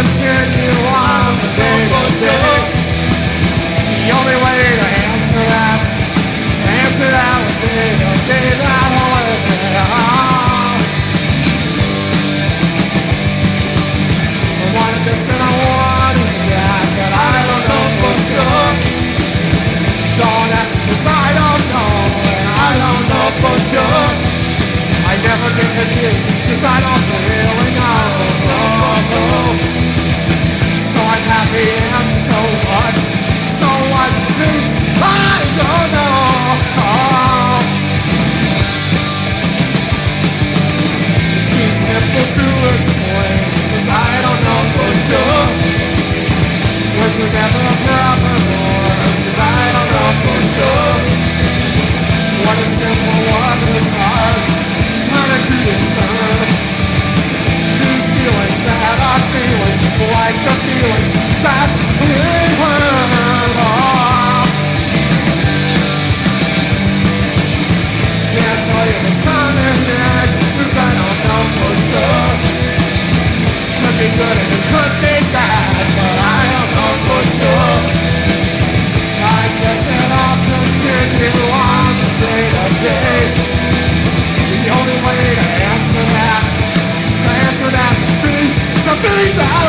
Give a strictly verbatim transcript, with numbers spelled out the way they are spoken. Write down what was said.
continue on the day to day. The only way to answer that, to answer that would be to be that way. I wanted this and I wanted that, but I don't know for sure. Don't ask me 'cause I don't know, and I don't know for sure. I never get the news 'cause I don't really know. So I'm happy and so what? So what means I don't know. It's too simple to explain 'cause I don't know for sure. Words were never proper words 'cause I don't know for sure. What is simple, what is hard, turn into concern. These feelings that are feeling like the feelings that we heard of. Can't tell you what's coming next 'cause I don't know for sure. Could be good and it could be bad, but I don't know for sure. I guess it all continue on the day to day. The only way to answer that, to answer that, be to be that